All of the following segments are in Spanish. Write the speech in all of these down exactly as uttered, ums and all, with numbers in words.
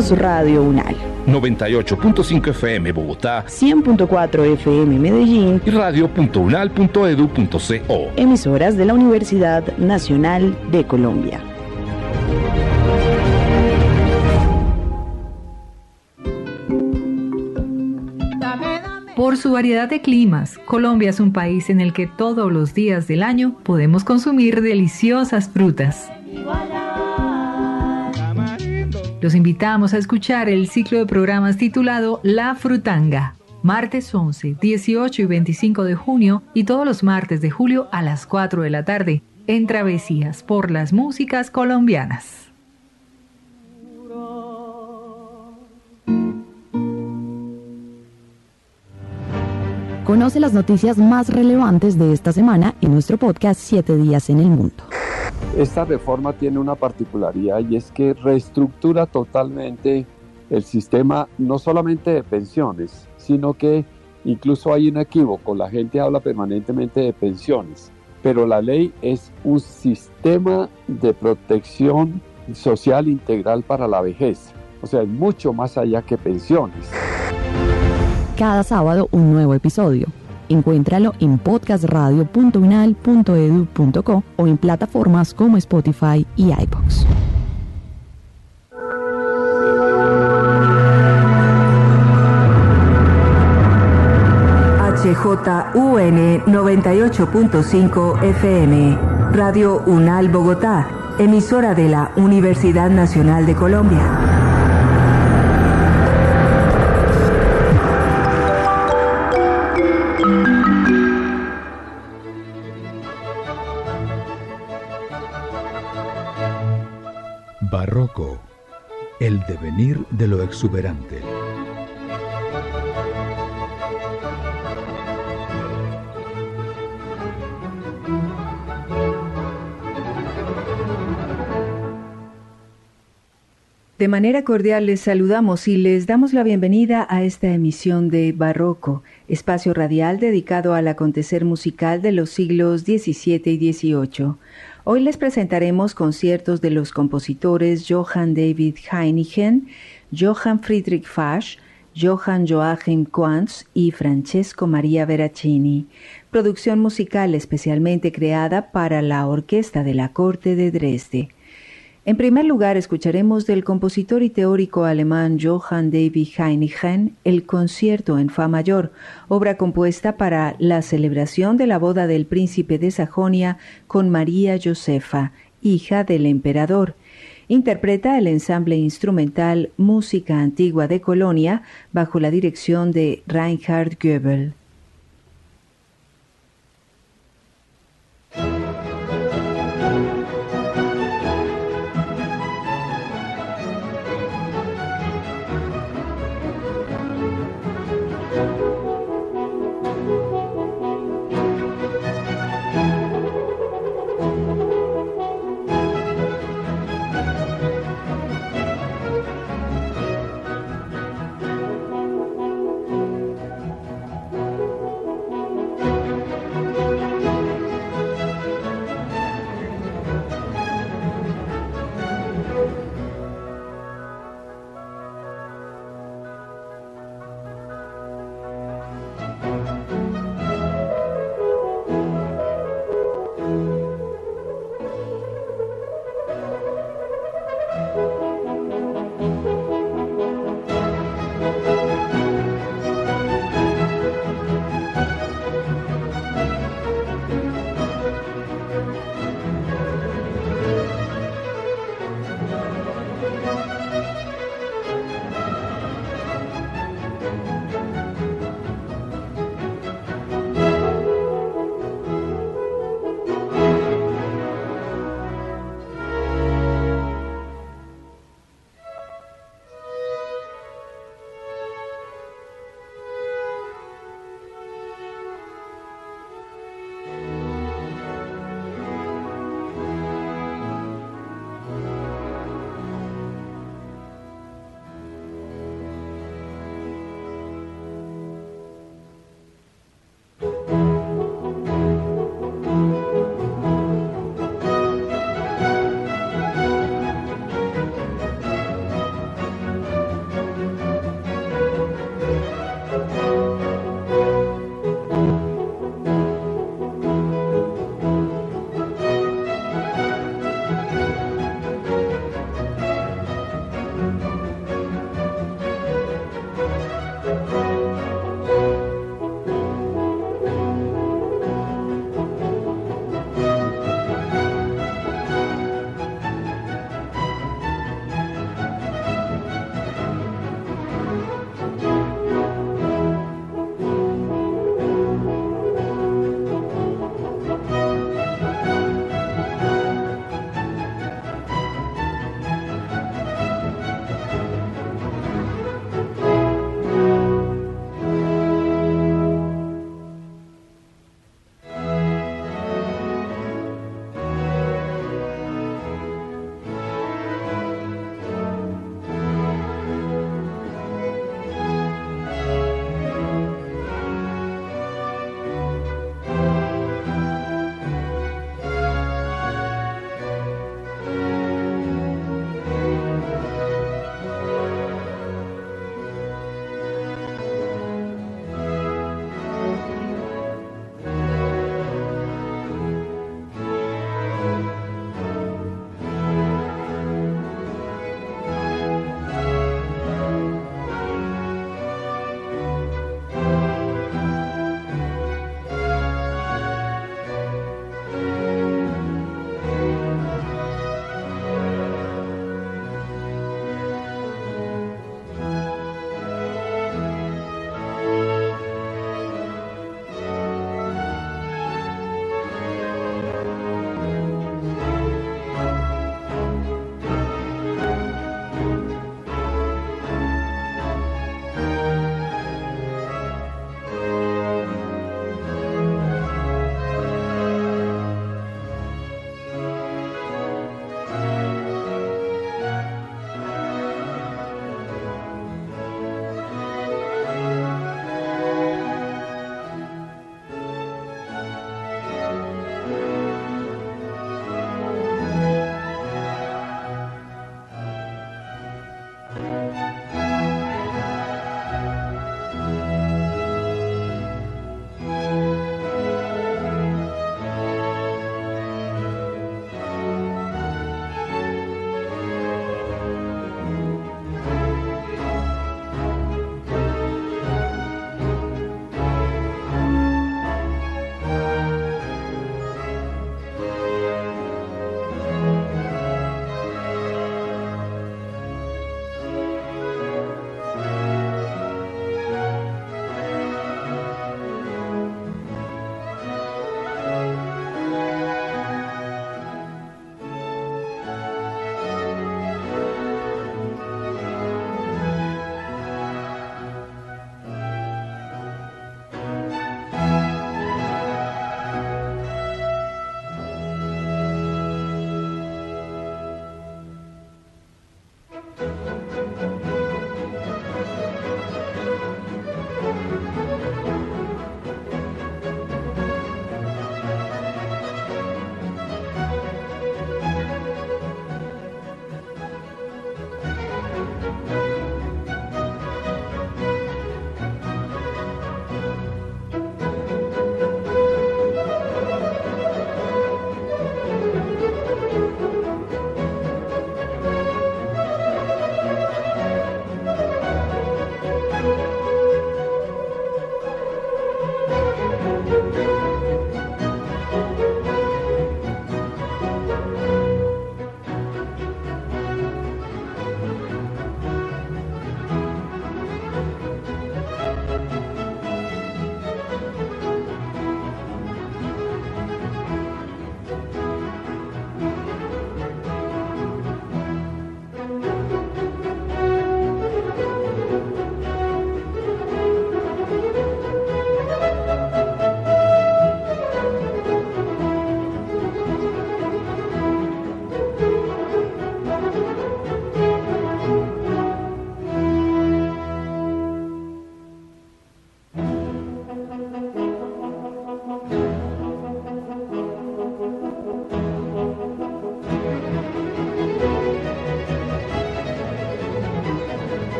Somos Radio UNAL. noventa y ocho punto cinco F M Bogotá, cien punto cuatro F M Medellín y radio punto unal punto edu punto co. Emisoras de la Universidad Nacional de Colombia. Por su variedad de climas, Colombia es un país en el que todos los días del año podemos consumir deliciosas frutas. Los invitamos a escuchar el ciclo de programas titulado La Frutanga, martes once, dieciocho y veinticinco de junio y todos los martes de julio a las cuatro de la tarde, en Travesías por las Músicas Colombianas. Conoce las noticias más relevantes de esta semana en nuestro podcast Siete Días en el Mundo. Esta reforma tiene una particularidad y es que reestructura totalmente el sistema no solamente de pensiones, sino que incluso hay un equívoco. La gente habla permanentemente de pensiones, pero la ley es un sistema de protección social integral para la vejez. O sea, es mucho más allá que pensiones. Cada sábado un nuevo episodio. Encuéntralo en podcast radio punto unal punto edu punto co o en plataformas como Spotify y iVoox. H J U N noventa y ocho punto cinco F M, Radio UNAL Bogotá, emisora de la Universidad Nacional de Colombia. Barroco, el devenir de lo exuberante. De manera cordial les saludamos y les damos la bienvenida a esta emisión de Barroco, espacio radial dedicado al acontecer musical de los siglos diecisiete y dieciocho. Hoy les presentaremos conciertos de los compositores Johann David Heinichen, Johann Friedrich Fasch, Johann Joachim Quantz y Francesco Maria Veracini, producción musical especialmente creada para la Orquesta de la Corte de Dresde. En primer lugar, escucharemos del compositor y teórico alemán Johann David Heinichen el Concierto en Fa mayor, obra compuesta para la celebración de la boda del príncipe de Sajonia con María Josefa, hija del emperador. Interpreta el ensamble instrumental Música Antigua de Colonia bajo la dirección de Reinhard Goebel.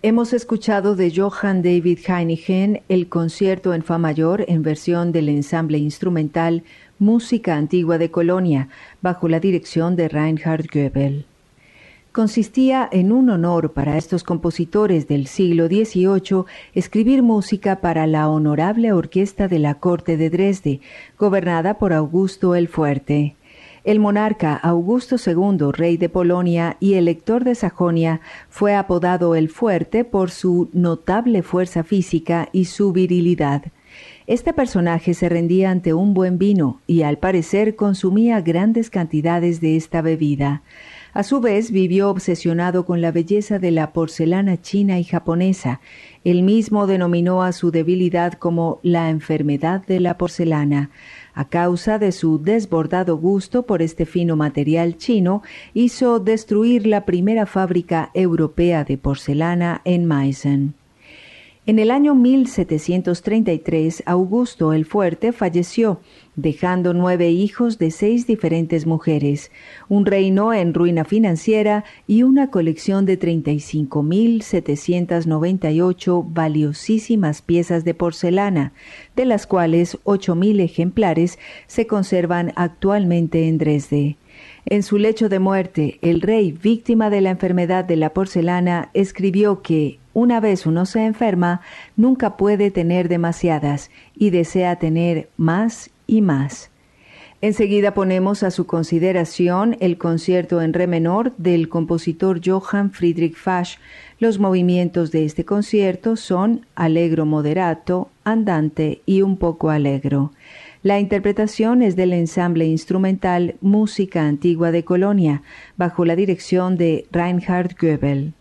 Hemos escuchado de Johann David Heinichen el concierto en fa mayor en versión del ensamble instrumental Música Antigua de Colonia, bajo la dirección de Reinhard Goebel. Consistía en un honor para estos compositores del siglo dieciocho escribir música para la honorable orquesta de la corte de Dresde, gobernada por Augusto el Fuerte. El monarca Augusto segundo, rey de Polonia y elector de Sajonia, fue apodado el Fuerte por su notable fuerza física y su virilidad. Este personaje se rendía ante un buen vino y al parecer consumía grandes cantidades de esta bebida. A su vez vivió obsesionado con la belleza de la porcelana china y japonesa. Él mismo denominó a su debilidad como la enfermedad de la porcelana. A causa de su desbordado gusto por este fino material chino, hizo destruir la primera fábrica europea de porcelana en Meissen. En el año mil setecientos treinta y tres, Augusto el Fuerte falleció, dejando nueve hijos de seis diferentes mujeres, un reino en ruina financiera y una colección de treinta y cinco mil setecientas noventa y ocho valiosísimas piezas de porcelana, de las cuales ocho mil ejemplares se conservan actualmente en Dresde. En su lecho de muerte, el rey, víctima de la enfermedad de la porcelana, escribió que una vez uno se enferma, nunca puede tener demasiadas y desea tener más y más. Enseguida ponemos a su consideración el concierto en re menor del compositor Johann Friedrich Fasch. Los movimientos de este concierto son allegro moderato, andante y un poco allegro. La interpretación es del ensamble instrumental Música Antigua de Colonia, bajo la dirección de Reinhard Goebel.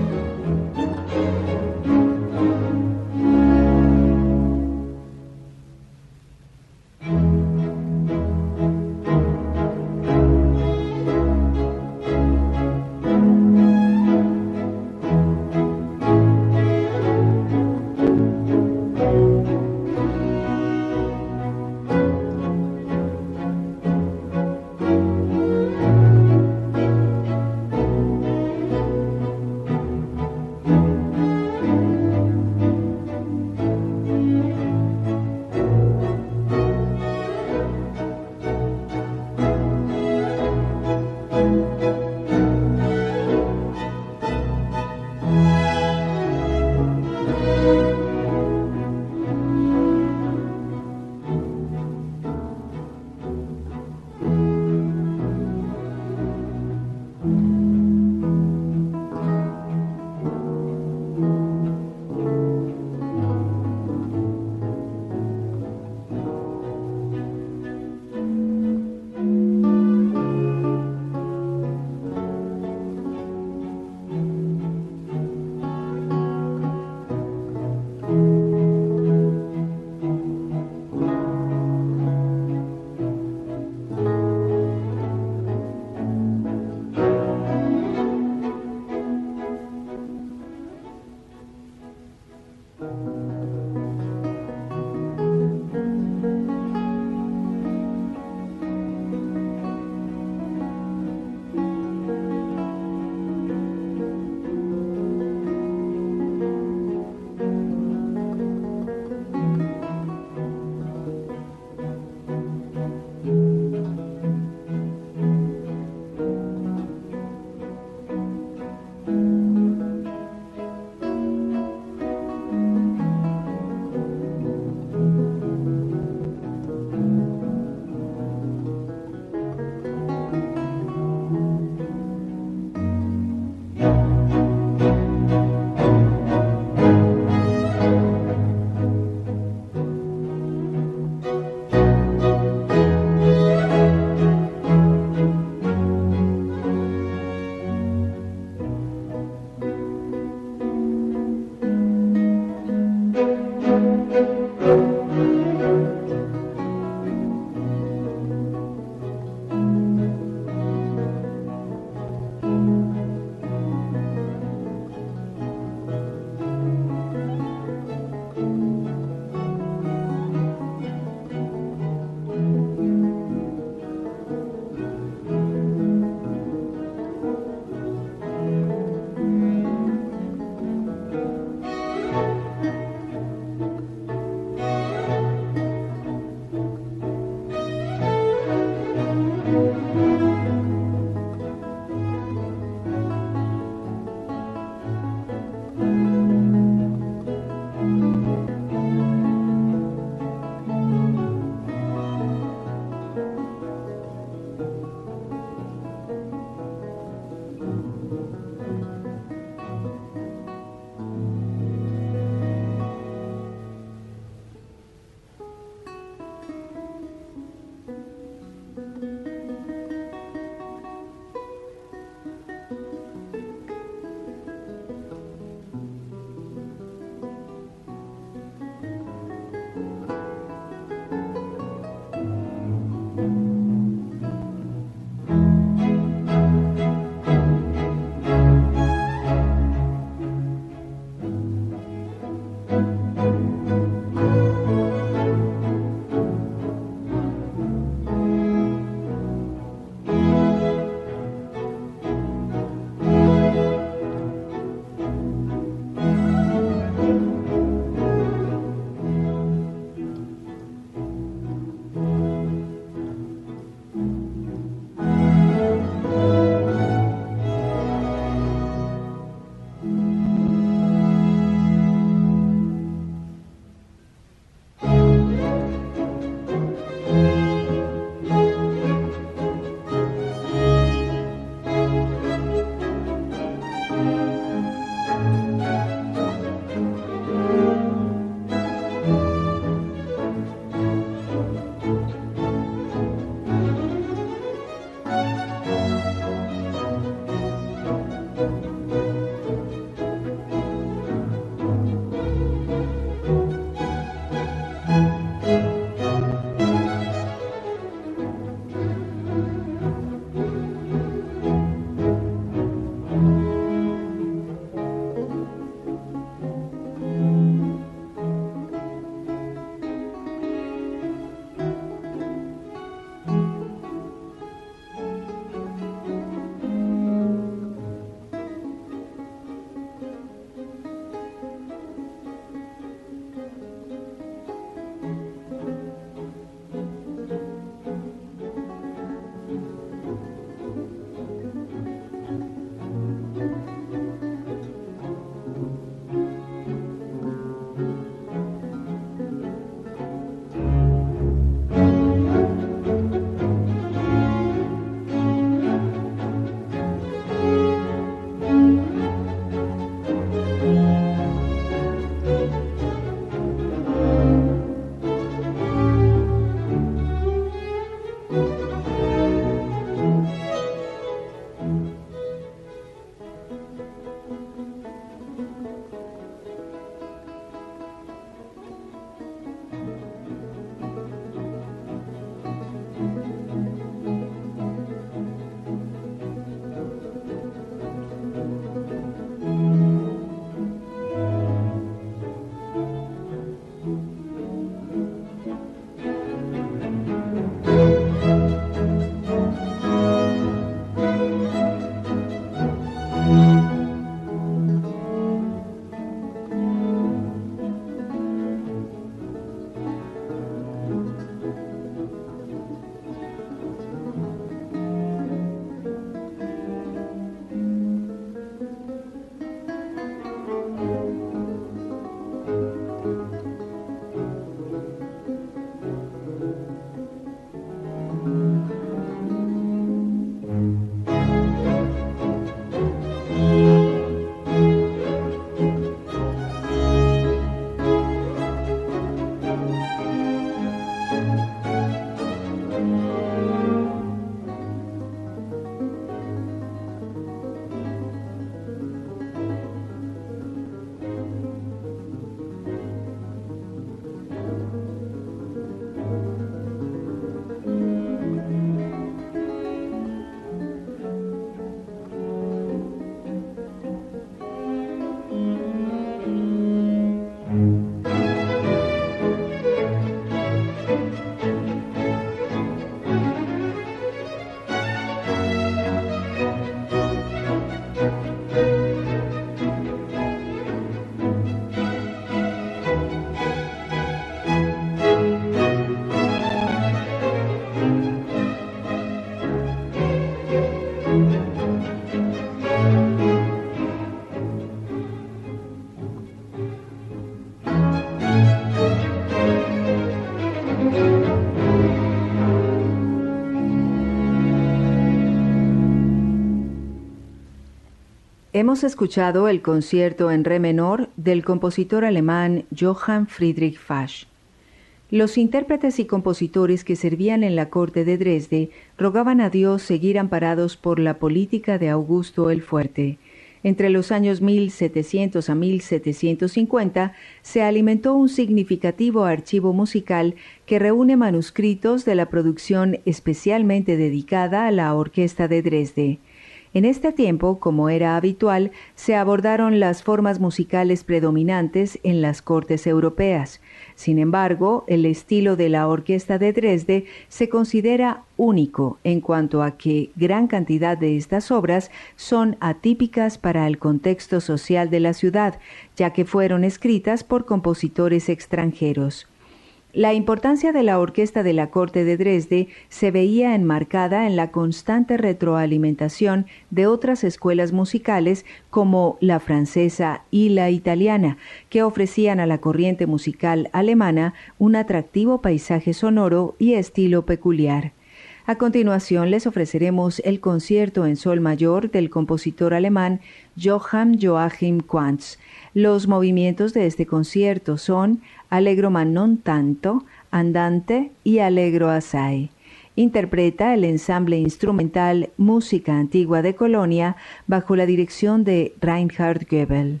Hemos escuchado el concierto en re menor del compositor alemán Johann Friedrich Fasch. Los intérpretes y compositores que servían en la corte de Dresde rogaban a Dios seguir amparados por la política de Augusto el Fuerte. Entre los años mil setecientos a mil setecientos cincuenta se alimentó un significativo archivo musical que reúne manuscritos de la producción especialmente dedicada a la Orquesta de Dresde. En este tiempo, como era habitual, se abordaron las formas musicales predominantes en las cortes europeas. Sin embargo, el estilo de la Orquesta de Dresde se considera único en cuanto a que gran cantidad de estas obras son atípicas para el contexto social de la ciudad, ya que fueron escritas por compositores extranjeros. La importancia de la Orquesta de la Corte de Dresde se veía enmarcada en la constante retroalimentación de otras escuelas musicales como la francesa y la italiana, que ofrecían a la corriente musical alemana un atractivo paisaje sonoro y estilo peculiar. A continuación les ofreceremos el concierto en sol mayor del compositor alemán Johann Joachim Quantz. Los movimientos de este concierto son Allegro ma non tanto, Andante y Allegro assai. Interpreta el ensamble instrumental Música Antigua de Colonia bajo la dirección de Reinhard Goebel.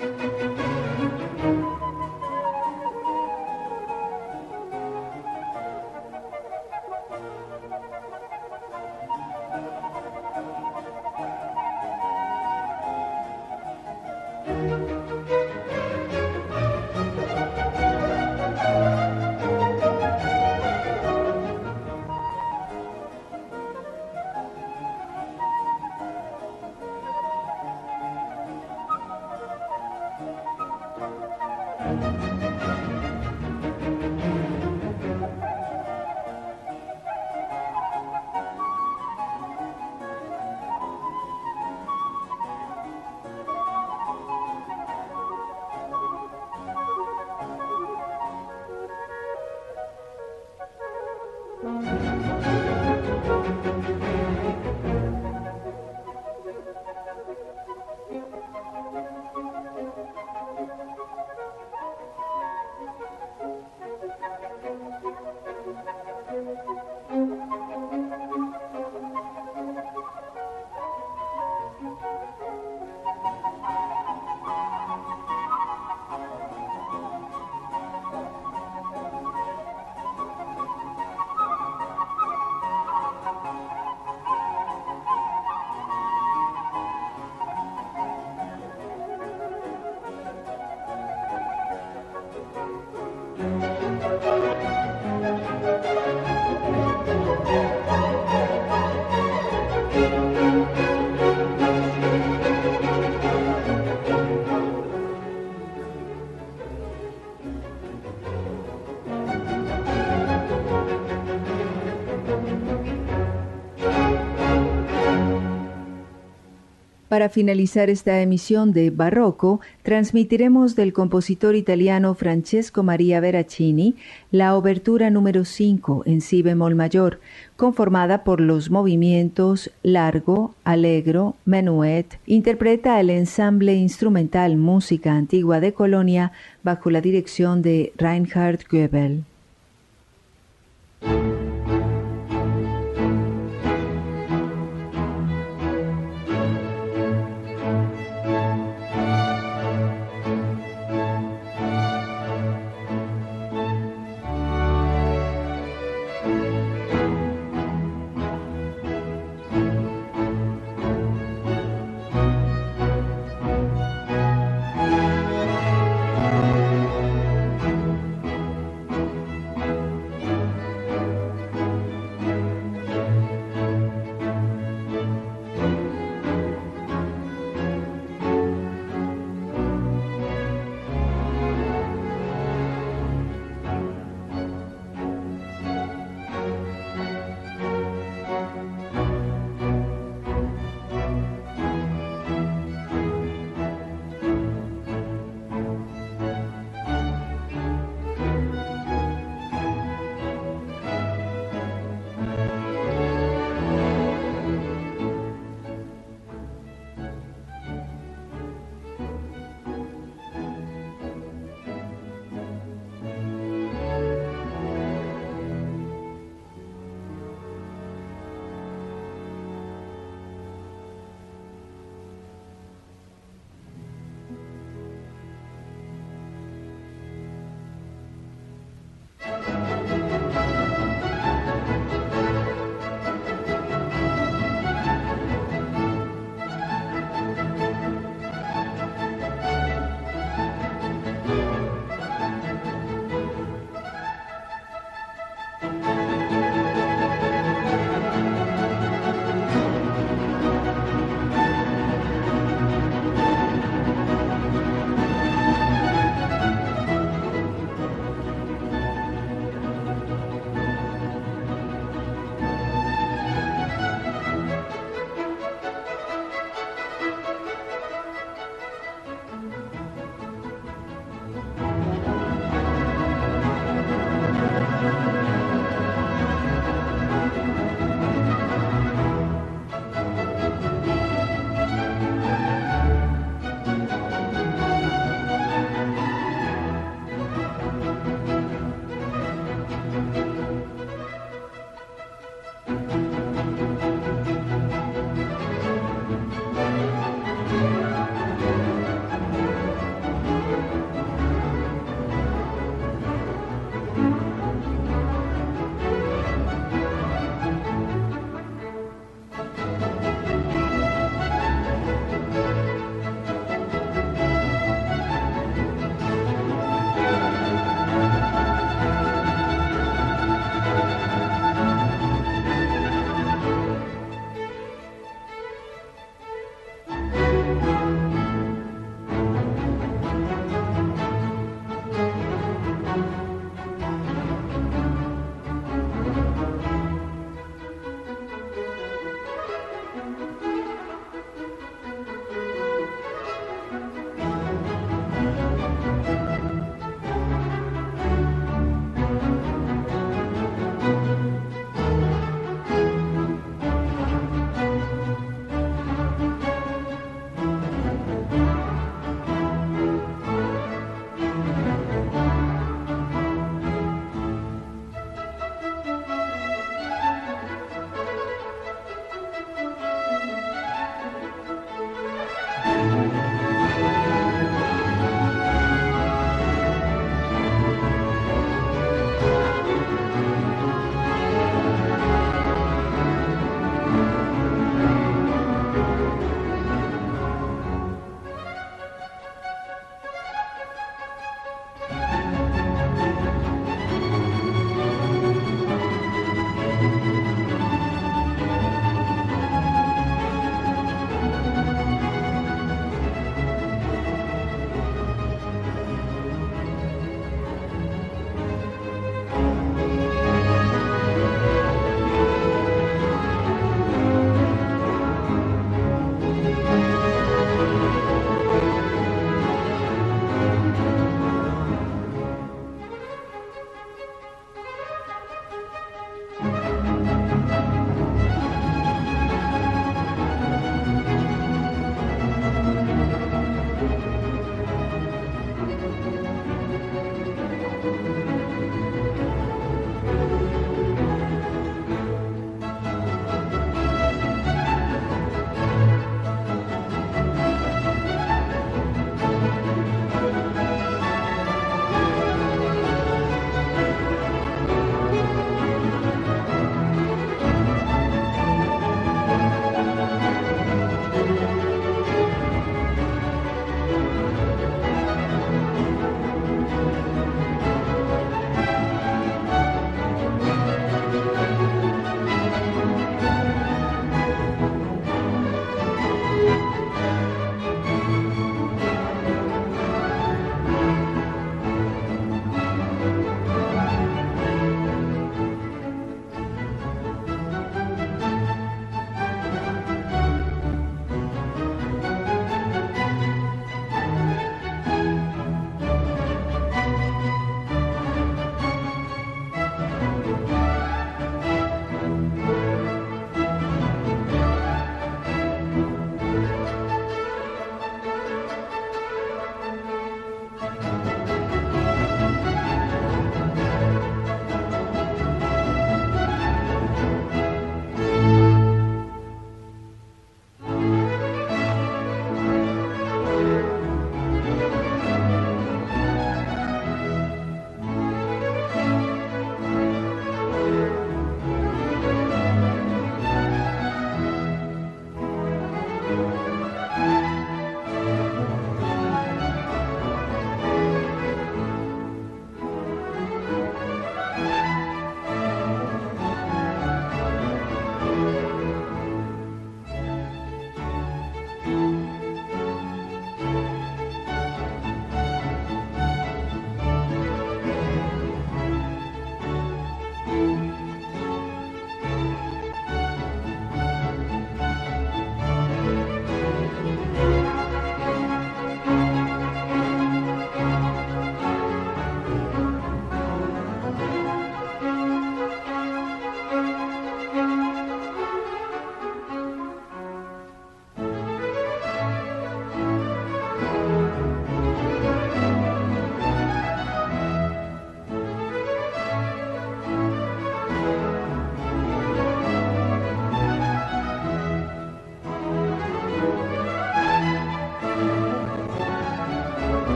Para finalizar esta emisión de Barroco, transmitiremos del compositor italiano Francesco Maria Veracini la obertura número cinco en si bemol mayor, conformada por los movimientos largo, allegro, menuet. Interpreta el ensamble instrumental Música Antigua de Colonia bajo la dirección de Reinhard Goebel.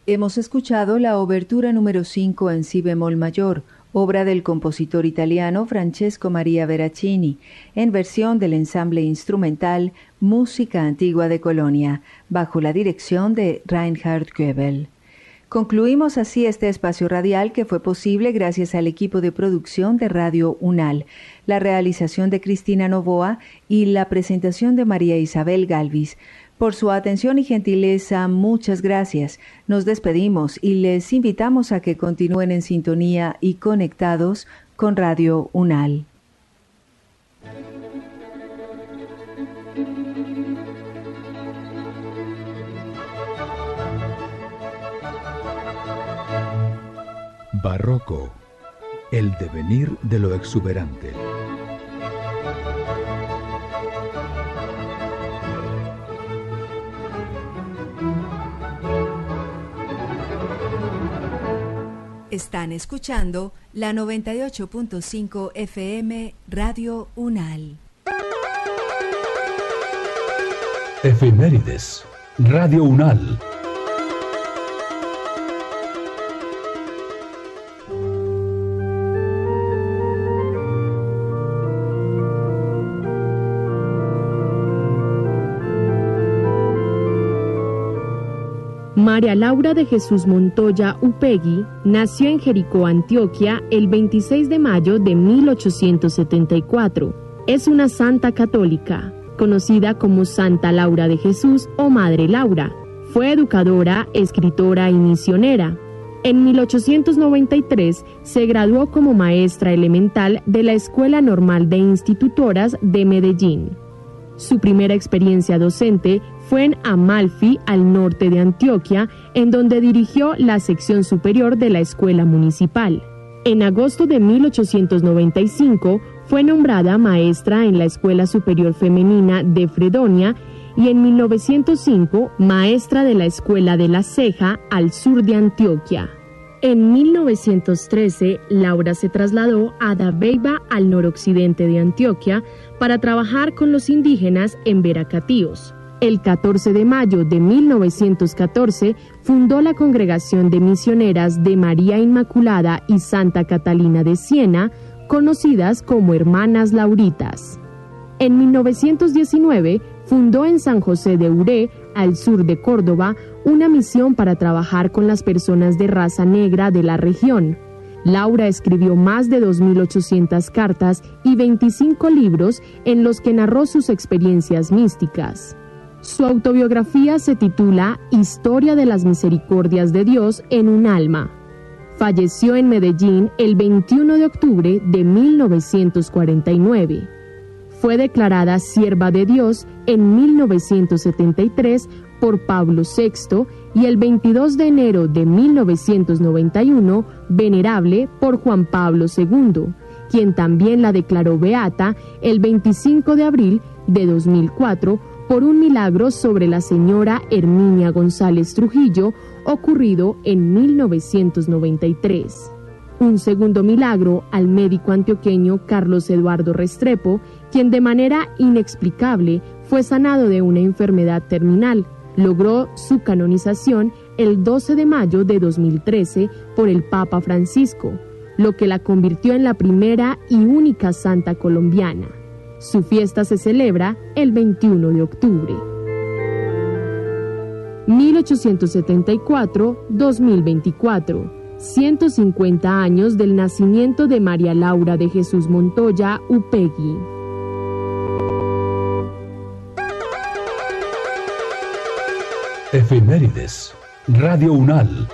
Hemos escuchado la obertura número cinco en si bemol mayor, obra del compositor italiano Francesco Maria Veracini, en versión del ensamble instrumental Música Antigua de Colonia, bajo la dirección de Reinhard Goebel. Concluimos así este espacio radial que fue posible gracias al equipo de producción de Radio UNAL, la realización de Cristina Novoa y la presentación de María Isabel Galvis. Por su atención y gentileza, muchas gracias. Nos despedimos y les invitamos a que continúen en sintonía y conectados con Radio UNAL. Barroco, el devenir de lo exuberante. Están escuchando la noventa y ocho punto cinco F M Radio UNAL. Efemérides, Radio UNAL. María Laura de Jesús Montoya Upegui nació en Jericó, Antioquia, el veintiséis de mayo de mil ochocientos setenta y cuatro. Es una santa católica, conocida como Santa Laura de Jesús o Madre Laura. Fue educadora, escritora y misionera. En mil ochocientos noventa y tres se graduó como maestra elemental de la Escuela Normal de Institutoras de Medellín. Su primera experiencia docente fue en Amalfi, al norte de Antioquia, en donde dirigió la sección superior de la escuela municipal. En agosto de mil ochocientos noventa y cinco fue nombrada maestra en la Escuela Superior Femenina de Fredonia y en mil novecientos cinco maestra de la Escuela de la Ceja al sur de Antioquia. En mil novecientos trece, Laura se trasladó a Dabeiba, al noroccidente de Antioquia, para trabajar con los indígenas en Veracatíos. El catorce de mayo de mil novecientos catorce fundó la Congregación de Misioneras de María Inmaculada y Santa Catalina de Siena, conocidas como Hermanas Lauritas. En mil novecientos diecinueve fundó en San José de Uré, al sur de Córdoba, una misión para trabajar con las personas de raza negra de la región. Laura escribió más de dos mil ochocientas cartas y veinticinco libros en los que narró sus experiencias místicas. Su autobiografía se titula Historia de las Misericordias de Dios en un alma. Falleció en Medellín el veintiuno de octubre de mil novecientos cuarenta y nueve. Fue declarada sierva de Dios en mil novecientos setenta y tres por Pablo sexto y el veintidós de enero de mil novecientos noventa y uno venerable por Juan Pablo segundo, quien también la declaró beata el veinticinco de abril de dos mil cuatro por un milagro sobre la señora Herminia González Trujillo ocurrido en mil novecientos noventa y tres. Un segundo milagro al médico antioqueño Carlos Eduardo Restrepo, quien de manera inexplicable fue sanado de una enfermedad terminal. Logró su canonización el doce de mayo de dos mil trece por el Papa Francisco, lo que la convirtió en la primera y única santa colombiana. Su fiesta se celebra el veintiuno de octubre. mil ochocientos setenta y cuatro a dos mil veinticuatro. ciento cincuenta años del nacimiento de María Laura de Jesús Montoya Upegui. Efemérides, Radio UNAL.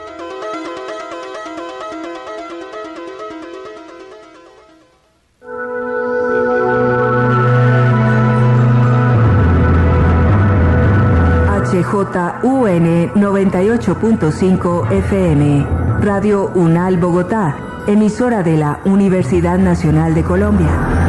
H J U N noventa y ocho punto cinco F M, Radio UNAL Bogotá, emisora de la Universidad Nacional de Colombia.